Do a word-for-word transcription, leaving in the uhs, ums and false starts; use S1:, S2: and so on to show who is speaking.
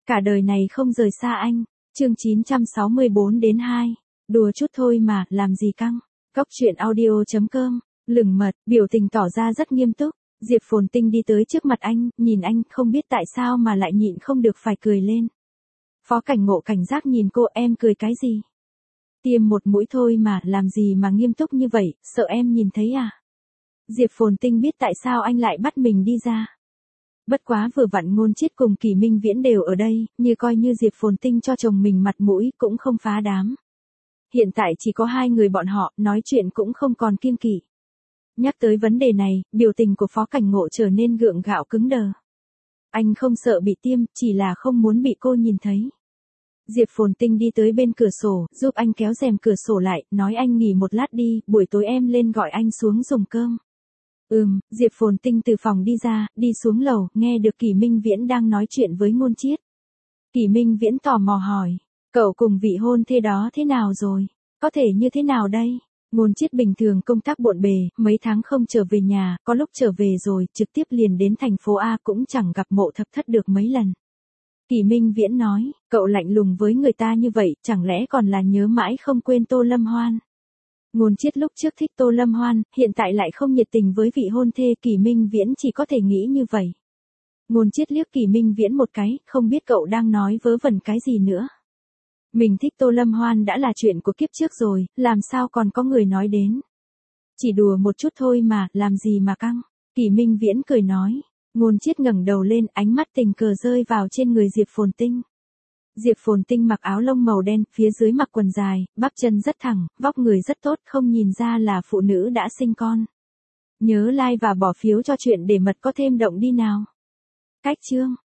S1: Cả đời này không rời xa anh. Chương chín trăm sáu mươi bốn đến hai. Đùa chút thôi mà, làm gì căng. Cóc truyện audio chấm com. Lửng mật, biểu tình tỏ ra rất nghiêm túc. Diệp Phồn Tinh đi tới trước mặt anh, nhìn anh, không biết tại sao mà lại nhịn không được phải cười lên. Phó Cảnh Ngộ cảnh giác nhìn cô, em cười cái gì? Tiêm một mũi thôi mà, làm gì mà nghiêm túc như vậy, sợ em nhìn thấy à? Diệp Phồn Tinh biết tại sao anh lại bắt mình đi ra. Bất quá vừa vặn Ngôn Chiết cùng Kỷ Minh Viễn đều ở đây, như coi như Diệp Phồn Tinh cho chồng mình mặt mũi cũng không phá đám. Hiện tại chỉ có hai người bọn họ, nói chuyện cũng không còn kiêng kỵ. Nhắc tới vấn đề này, biểu tình của Phó Cảnh Ngộ trở nên gượng gạo cứng đờ. Anh không sợ bị tiêm, chỉ là không muốn bị cô nhìn thấy. Diệp Phồn Tinh đi tới bên cửa sổ, giúp anh kéo rèm cửa sổ lại, nói anh nghỉ một lát đi, buổi tối em lên gọi anh xuống dùng cơm. Ừm, Diệp Phồn Tinh từ phòng đi ra, đi xuống lầu, nghe được Kỷ Minh Viễn đang nói chuyện với Ngôn Chiết. Kỷ Minh Viễn tò mò hỏi, cậu cùng vị hôn thê đó thế nào rồi? Có thể như thế nào đây? Ngôn Chiết bình thường công tác bộn bề, mấy tháng không trở về nhà, có lúc trở về rồi, trực tiếp liền đến thành phố A cũng chẳng gặp Mộ Thập Thất được mấy lần. Kỷ Minh Viễn nói, cậu lạnh lùng với người ta như vậy, chẳng lẽ còn là nhớ mãi không quên Tô Lâm Hoan? Ngôn Chiết lúc trước thích Tô Lâm Hoan, hiện tại lại không nhiệt tình với vị hôn thê, Kỷ Minh Viễn chỉ có thể nghĩ như vậy. Ngôn Chiết liếc Kỷ Minh Viễn một cái, không biết cậu đang nói vớ vẩn cái gì nữa. Mình thích Tô Lâm Hoan đã là chuyện của kiếp trước rồi, làm sao còn có người nói đến. Chỉ đùa một chút thôi mà, làm gì mà căng. Kỷ Minh Viễn cười nói. Ngôn Chiết ngẩng đầu lên, ánh mắt tình cờ rơi vào trên người Diệp Phồn Tinh. Diệp Phồn Tinh mặc áo lông màu đen, phía dưới mặc quần dài, bắp chân rất thẳng, vóc người rất tốt, không nhìn ra là phụ nữ đã sinh con. Nhớ like và bỏ phiếu cho chuyện để mật có thêm động đi nào. Cách chương.